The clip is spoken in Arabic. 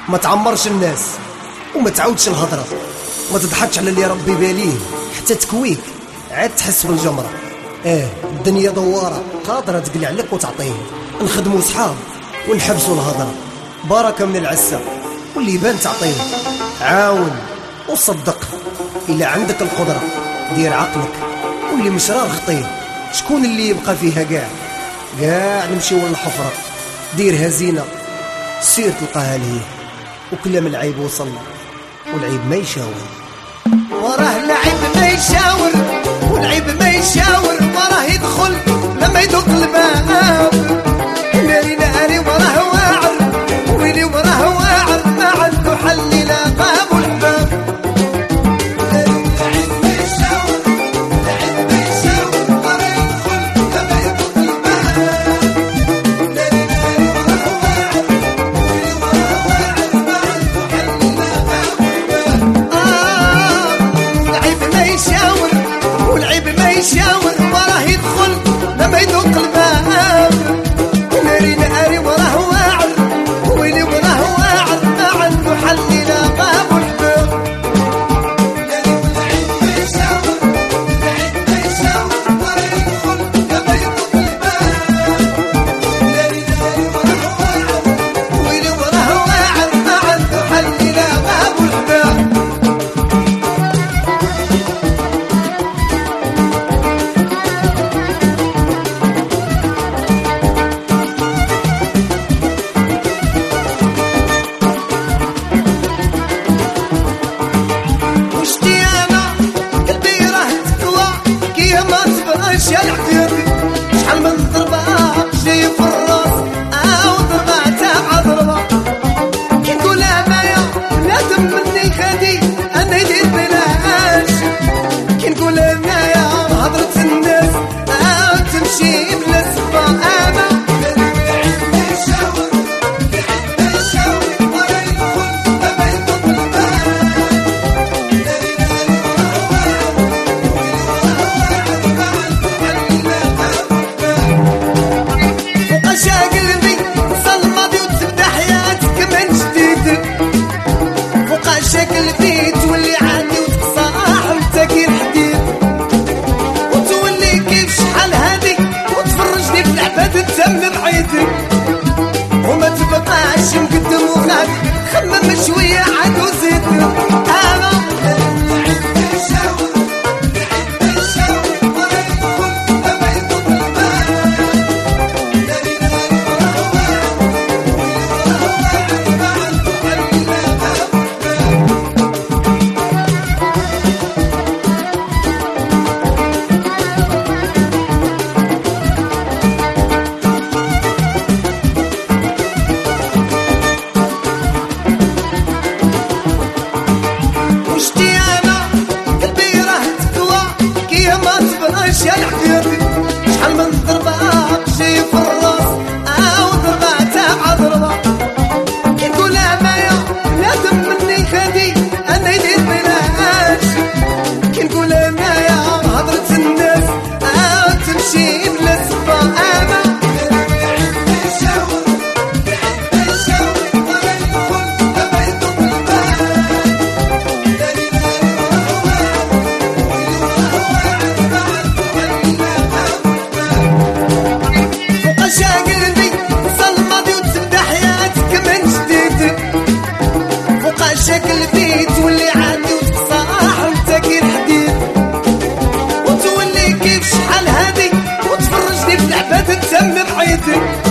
ما تعمرش الناس وما تعاودش الهضره، ما تضحكش على اللي ربي باليه حتى تكويك عاد تحس بالجمره. الدنيا دواره قادره تقلع لك وتعطيه. نخدموا صحاب ونحبسوا الهضره، بركه من العسه واللي يبان تعطيه. عاون وصدق الا عندك القدره، دير عقلك واللي مشرار خطيه. شكون اللي يبقى فيها كاع نمشيو للحفره. دير هزينه سير تلقاها ليه، وكلام العيب وصل والعيب ما يشاور. وراه العيب ما يشاور والعيب ما يشاور، وراه يدخل لما يدق الباب. ناري ناري وراه واعر، ويلي وراه واعر، ما عنده حل لا باب والحباب. يشاور وراه يدخل لما يدق الباب. ناري ناري وراه واعر، ويلي وراه واعر، ما عنده حل لا باب والحباب. العيب ما يشاور، العيب ما يشاور، وراه يدخل لما يدق الباب. ناري ناري وراه واعر، ويلي وراه واعر، ما عنده حل لا باب والحباب. شال حبيبي شحال من ضربة جاي في الراس، ضربة تاع ضربة. كي نقول أنايا لازم مني خدي أنا يدير بلاش. كي نقول أنايا هضرة الناس تمشي بلا سبا. أنا قلبي تولي عادي وتصاح وتاكل حديد، وتولي كيف شحال هادي وتفرجني في العباد تم بعيدك. وما تبقاش مقدم وغادي، خمم شويه عاد وزيد. انا شال حبيبي شحال من ضربة جاي في الراس، ضربة تاع ضربة. كي نقول أنايا لازم مني خدي أنا يدير بلاش. كي نقول أنايا هضرة الناس تمشي بلا سبا. أنا قلبي تولي عادي وتصاح وتاكل حديد، وتولي كيف شحال هادي وتفرجني في العباد تم بعيدك.